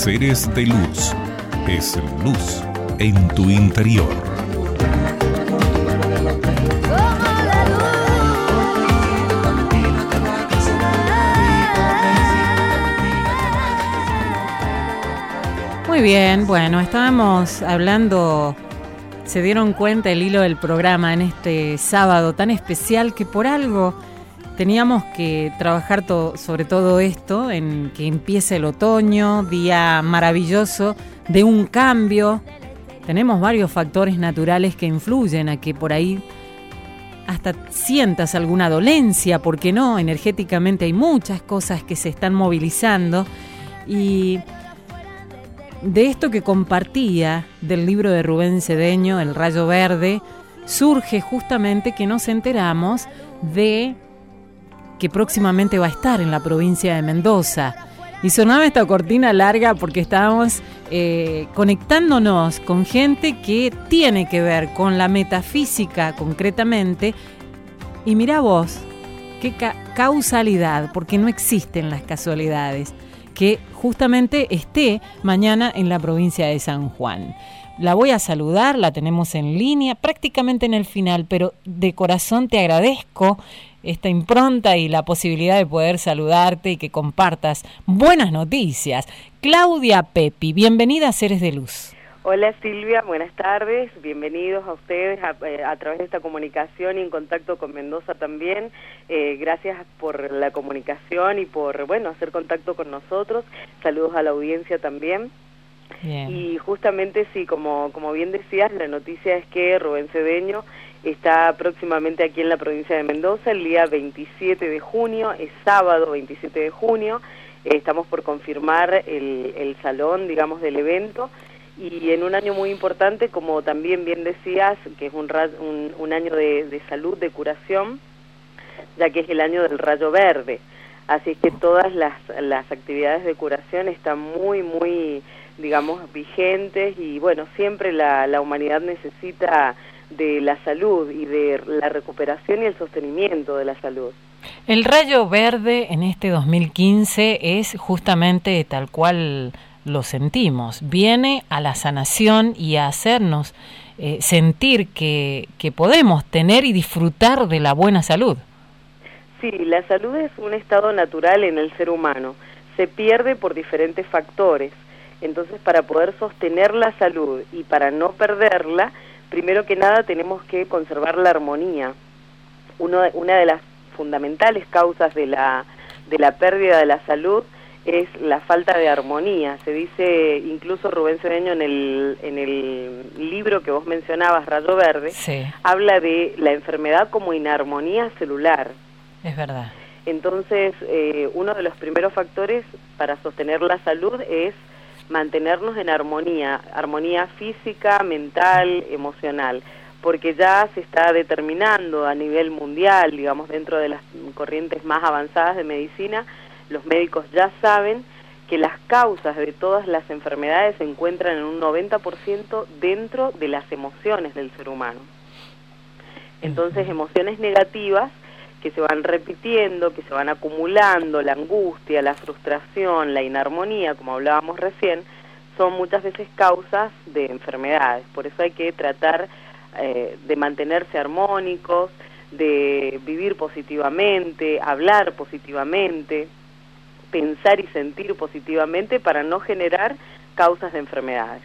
Seres de luz. Es luz en tu interior. Muy bien, bueno, estábamos hablando, se dieron cuenta el hilo del programa en este sábado tan especial que por algo teníamos que trabajar sobre todo esto, en que empiece el otoño, día maravilloso de un cambio. Tenemos varios factores naturales que influyen a que por ahí hasta sientas alguna dolencia, ¿por qué no? Energéticamente hay muchas cosas que se están movilizando y de esto que compartía del libro de Rubén Cedeño, El Rayo Verde, surge justamente que nos enteramos de que próximamente va a estar en la provincia de Mendoza. Y sonaba esta cortina larga porque estábamos conectándonos con gente que tiene que ver con la metafísica concretamente. Y mirá vos, qué causalidad, porque no existen las casualidades, que justamente esté mañana en la provincia de San Juan. La voy a saludar, la tenemos en línea, prácticamente en el final, pero de corazón te agradezco esta impronta y la posibilidad de poder saludarte y que compartas buenas noticias. Claudia Pepi, bienvenida a Seres de Luz. Hola Silvia, buenas tardes, bienvenidos a ustedes a través de esta comunicación y en contacto con Mendoza también. Gracias por la comunicación y por, hacer contacto con nosotros. Saludos a la audiencia también. Bien. Y justamente sí, como bien decías, la noticia es que Rubén Cedeño está próximamente aquí en la provincia de Mendoza, el día 27 de junio, es sábado 27 de junio, estamos por confirmar el salón, digamos, del evento, y en un año muy importante, como también bien decías, que es un año de salud, de curación, ya que es el año del rayo verde, así es que todas las actividades de curación están muy, digamos, vigentes, y bueno, siempre la humanidad necesita de la salud y de la recuperación y el sostenimiento de la salud. El rayo verde en este 2015 es justamente tal cual lo sentimos, viene a la sanación y a hacernos sentir que podemos tener y disfrutar de la buena salud. Sí, la salud es un estado natural en el ser humano, se pierde por diferentes factores, entonces para poder sostener la salud y para no perderla, primero que nada tenemos que conservar la armonía. Una de las fundamentales causas de la pérdida de la salud es la falta de armonía. Se dice, incluso Rubén Cedeño en el libro que vos mencionabas, Rayo Verde, sí, habla de la enfermedad como inarmonía celular. Es verdad. Entonces, uno de los primeros factores para sostener la salud es mantenernos en armonía física, mental, emocional, porque ya se está determinando a nivel mundial, digamos, dentro de las corrientes más avanzadas de medicina, los médicos ya saben que las causas de todas las enfermedades se encuentran en un 90% dentro de las emociones del ser humano. Entonces, emociones negativas que se van repitiendo, que se van acumulando, la angustia, la frustración, la inarmonía, como hablábamos recién, son muchas veces causas de enfermedades. Por eso hay que tratar de mantenerse armónicos, de vivir positivamente, hablar positivamente, pensar y sentir positivamente para no generar causas de enfermedades.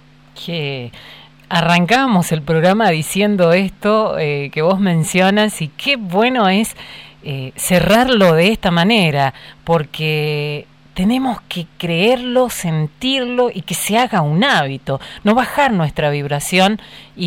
Que arrancábamos el programa diciendo esto que vos mencionas, y qué bueno es cerrarlo de esta manera, porque tenemos que creerlo, sentirlo y que se haga un hábito, no bajar nuestra vibración,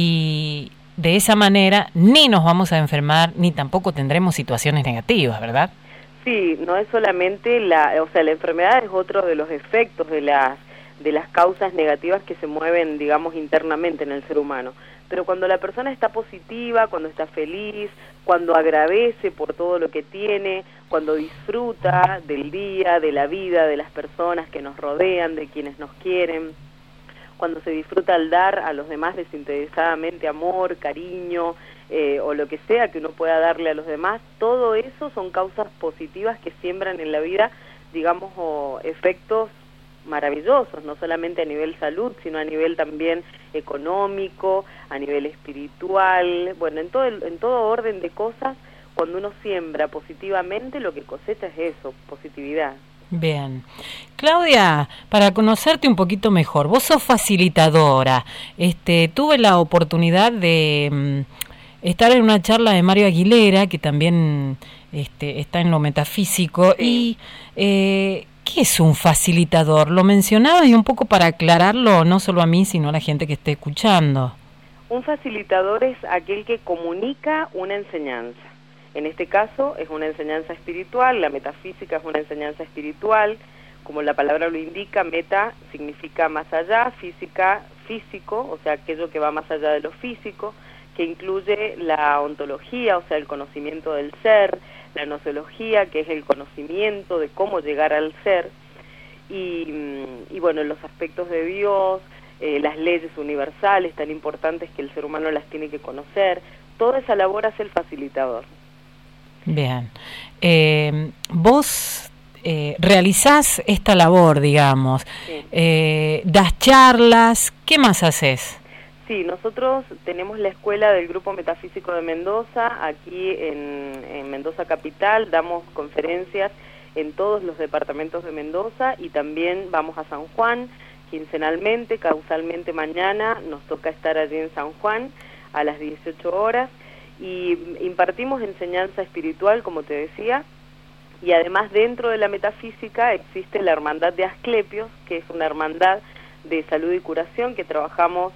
y de esa manera ni nos vamos a enfermar ni tampoco tendremos situaciones negativas, ¿verdad? Sí, no es solamente la enfermedad es otro de los efectos de las causas negativas que se mueven, digamos, internamente en el ser humano. Pero cuando la persona está positiva, cuando está feliz, cuando agradece por todo lo que tiene, cuando disfruta del día, de la vida, de las personas que nos rodean, de quienes nos quieren, cuando se disfruta al dar a los demás desinteresadamente amor, cariño, o lo que sea que uno pueda darle a los demás, todo eso son causas positivas que siembran en la vida, digamos, o efectos maravillosos, no solamente a nivel salud, sino a nivel también económico, a nivel espiritual, bueno, en todo orden de cosas. Cuando uno siembra positivamente, lo que cosecha es eso, positividad. Bien. Claudia, para conocerte un poquito mejor, vos sos facilitadora. Tuve la oportunidad de estar en una charla de Mario Aguilera, que también está en lo metafísico. Sí. Y ¿qué es un facilitador? Lo mencionaba y un poco para aclararlo, no solo a mí, sino a la gente que esté escuchando. Un facilitador es aquel que comunica una enseñanza. En este caso es una enseñanza espiritual, la metafísica es una enseñanza espiritual, como la palabra lo indica, meta significa más allá, física, físico, o sea, aquello que va más allá de lo físico, que incluye la ontología, o sea, el conocimiento del ser, la gnoseología, que es el conocimiento de cómo llegar al ser, y bueno, los aspectos de Dios, las leyes universales tan importantes que el ser humano las tiene que conocer, toda esa labor hace el facilitador. Bien. Vos realizás esta labor, digamos, sí. Das charlas, ¿qué más haces? Sí, nosotros tenemos la escuela del Grupo Metafísico de Mendoza, aquí en Mendoza Capital, damos conferencias en todos los departamentos de Mendoza y también vamos a San Juan quincenalmente, causalmente mañana nos toca estar allí en San Juan a las 18 horas. Y impartimos enseñanza espiritual, como te decía, y además dentro de la metafísica existe la Hermandad de Asclepios, que es una hermandad de salud y curación que trabajamos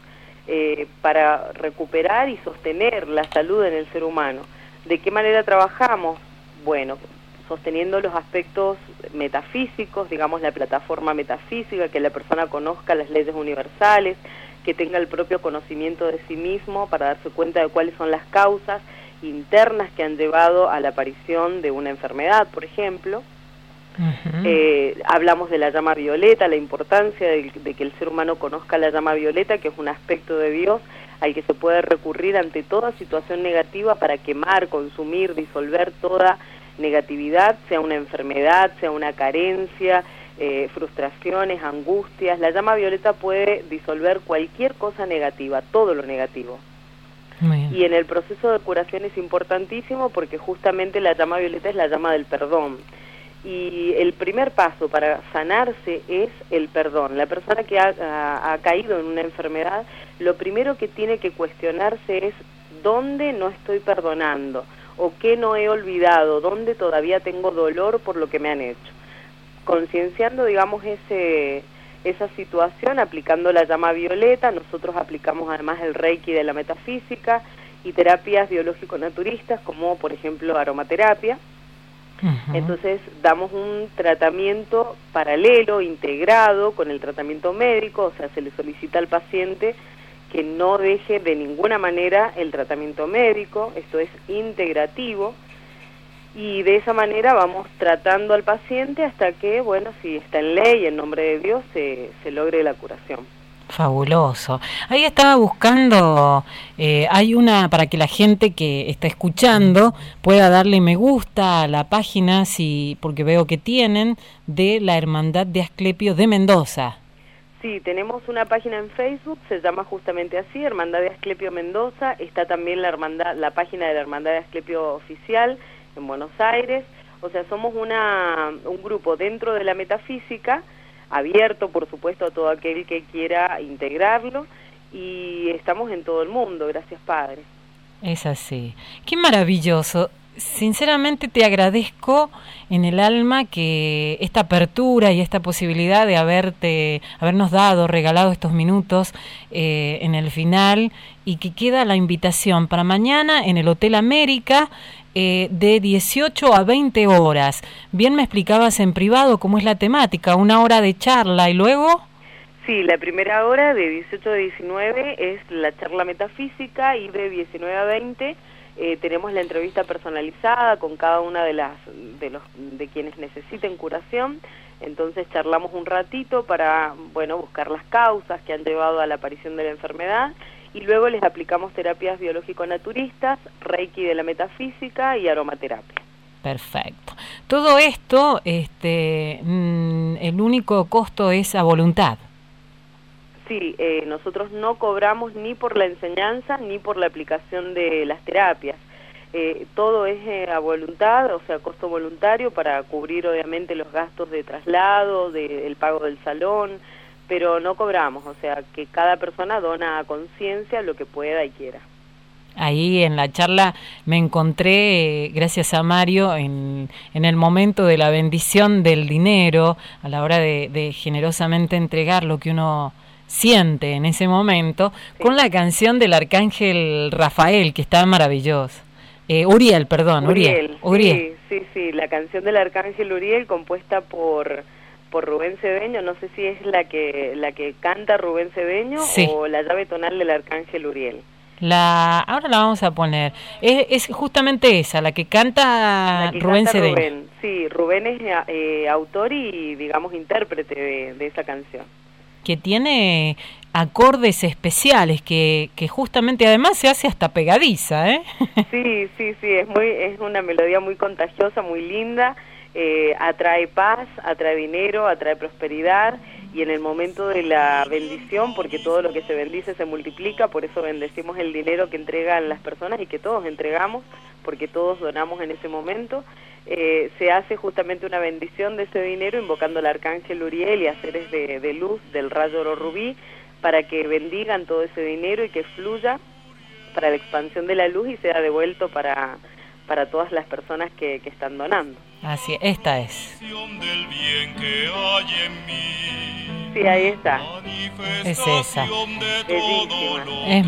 para recuperar y sostener la salud en el ser humano. ¿De qué manera trabajamos? Bueno, sosteniendo los aspectos metafísicos, digamos la plataforma metafísica, que la persona conozca las leyes universales, que tenga el propio conocimiento de sí mismo para darse cuenta de cuáles son las causas internas que han llevado a la aparición de una enfermedad, por ejemplo. Uh-huh. Hablamos de la llama violeta, la importancia de que el ser humano conozca la llama violeta, que es un aspecto de Dios al que se puede recurrir ante toda situación negativa para quemar, consumir, disolver toda negatividad, sea una enfermedad, sea una carencia, frustraciones, angustias. La llama violeta puede disolver cualquier cosa negativa, todo lo negativo. Y en el proceso de curación es importantísimo porque justamente la llama violeta es la llama del perdón. Y el primer paso para sanarse es el perdón. La persona que ha caído en una enfermedad, lo primero que tiene que cuestionarse es dónde no estoy perdonando o qué no he olvidado, dónde todavía tengo dolor por lo que me han hecho. Concienciando, digamos, esa situación, aplicando la llama violeta, nosotros aplicamos además el Reiki de la metafísica y terapias biológico-naturistas, como por ejemplo aromaterapia. Uh-huh. Entonces damos un tratamiento paralelo, integrado con el tratamiento médico, o sea, se le solicita al paciente que no deje de ninguna manera el tratamiento médico, esto es integrativo, y de esa manera vamos tratando al paciente hasta que, bueno, si está en ley, en nombre de Dios, se logre la curación. Fabuloso. Ahí estaba buscando, hay una, para que la gente que está escuchando pueda darle me gusta a la página, porque veo que tienen, de la Hermandad de Asclepios de Mendoza. Sí, tenemos una página en Facebook, se llama justamente así, Hermandad de Asclepio Mendoza. Está también la página de la Hermandad de Asclepio Oficial en Buenos Aires. O sea, somos un grupo dentro de la metafísica, abierto, por supuesto, a todo aquel que quiera integrarlo, y estamos en todo el mundo, gracias Padre. Es así. Qué maravilloso. Sinceramente te agradezco en el alma que esta apertura y esta posibilidad de habernos regalado estos minutos en el final, y que queda la invitación para mañana en el Hotel América de 18 a 20 horas. Bien me explicabas en privado cómo es la temática, 1 hora de charla y luego... Sí, la primera hora de 18 a 19 es la charla metafísica y de 19 a 20 tenemos la entrevista personalizada con cada una de quienes necesiten curación. Entonces charlamos un ratito para, bueno, buscar las causas que han llevado a la aparición de la enfermedad, y luego les aplicamos terapias biológico-naturistas, Reiki de la metafísica y aromaterapia. Perfecto. Todo esto el único costo es a voluntad. Sí, nosotros no cobramos ni por la enseñanza ni por la aplicación de las terapias. Todo es a voluntad, o sea, costo voluntario para cubrir obviamente los gastos de traslado, el pago del salón, pero no cobramos, o sea, que cada persona dona a conciencia lo que pueda y quiera. Ahí en la charla me encontré, gracias a Mario, en el momento de la bendición del dinero, a la hora de generosamente entregar lo que uno siente en ese momento, sí, con la canción del Arcángel Rafael, que está maravillosa. Uriel, perdón, Uriel. Sí, la canción del Arcángel Uriel, compuesta por Rubén Cedeño. No sé si es la que canta Rubén Cedeño, sí, o la llave tonal del Arcángel Uriel. Ahora la vamos a poner. Es justamente esa, la que canta Rubén Cedeño. Sí, Rubén es autor y, digamos, intérprete de esa canción. Que tiene acordes especiales, que justamente además se hace hasta pegadiza, ¿eh? Sí, es una melodía muy contagiosa, muy linda, atrae paz, atrae dinero, atrae prosperidad, y en el momento de la bendición, porque todo lo que se bendice se multiplica, por eso bendecimos el dinero que entregan las personas y que todos entregamos, porque todos donamos en ese momento. Se hace justamente una bendición de ese dinero invocando al Arcángel Uriel y a seres de luz del rayo oro rubí para que bendigan todo ese dinero y que fluya para la expansión de la luz y sea devuelto para todas las personas que están donando. Así, esta es. Sí, ahí está. Es esa. Bellísima. Es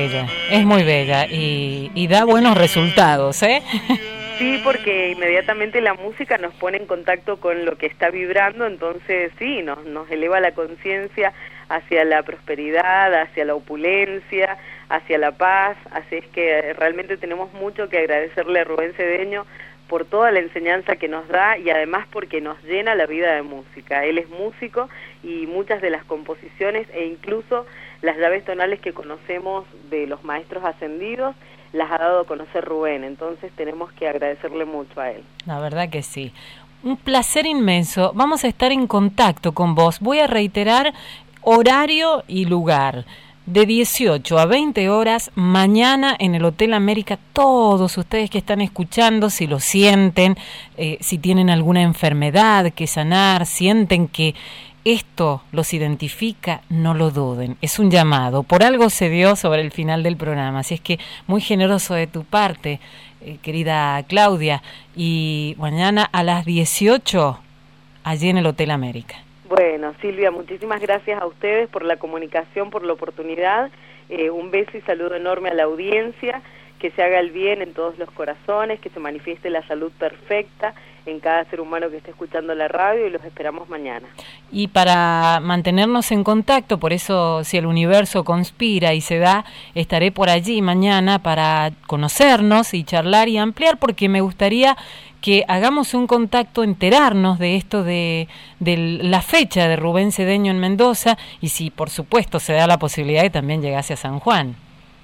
muy bella y da buenos resultados, ¿eh? Sí, porque inmediatamente la música nos pone en contacto con lo que está vibrando, entonces sí, nos eleva la conciencia hacia la prosperidad, hacia la opulencia, hacia la paz, así es que realmente tenemos mucho que agradecerle a Rubén Cedeño por toda la enseñanza que nos da y además porque nos llena la vida de música. Él es músico y muchas de las composiciones e incluso las llaves tonales que conocemos de los maestros ascendidos las ha dado a conocer Rubén, entonces tenemos que agradecerle mucho a él. La verdad que sí. Un placer inmenso. Vamos a estar en contacto con vos. Voy a reiterar horario y lugar. De 18 a 20 horas, mañana en el Hotel América, todos ustedes que están escuchando, si lo sienten, si tienen alguna enfermedad que sanar, sienten que esto los identifica, no lo duden, es un llamado, por algo se dio sobre el final del programa, así es que muy generoso de tu parte, querida Claudia, y mañana a las 18, allí en el Hotel América. Bueno, Silvia, muchísimas gracias a ustedes por la comunicación, por la oportunidad, un beso y saludo enorme a la audiencia, que se haga el bien en todos los corazones, que se manifieste la salud perfecta en cada ser humano que esté escuchando la radio y los esperamos mañana. Y para mantenernos en contacto, por eso si el universo conspira y se da, estaré por allí mañana para conocernos y charlar y ampliar, porque me gustaría que hagamos un contacto, enterarnos de esto de la fecha de Rubén Cedeño en Mendoza y si por supuesto se da la posibilidad que también llegase a San Juan.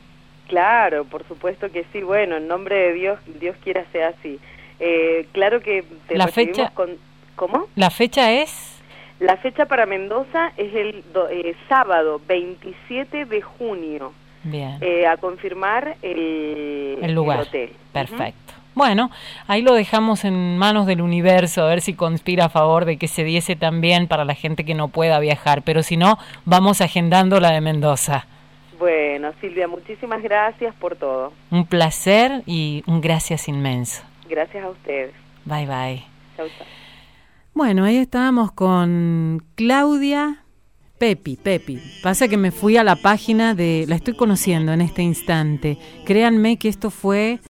Claro, por supuesto que sí, bueno, en nombre de Dios, Dios quiera sea así. Claro que te la fecha con... ¿Cómo? ¿La fecha es? La fecha para Mendoza es el sábado 27 de junio. Bien. A confirmar el lugar. El hotel. Perfecto. Bueno, ahí lo dejamos en manos del universo, a ver si conspira a favor de que se diese también para la gente que no pueda viajar, pero si no, vamos agendando la de Mendoza. Bueno, Silvia, muchísimas gracias por todo. Un placer y un gracias inmenso. Gracias a ustedes. Bye, bye. Chau, chau. Bueno, ahí estábamos con Claudia Pepi. Pasa que me fui a la página la estoy conociendo en este instante. Créanme que esto fue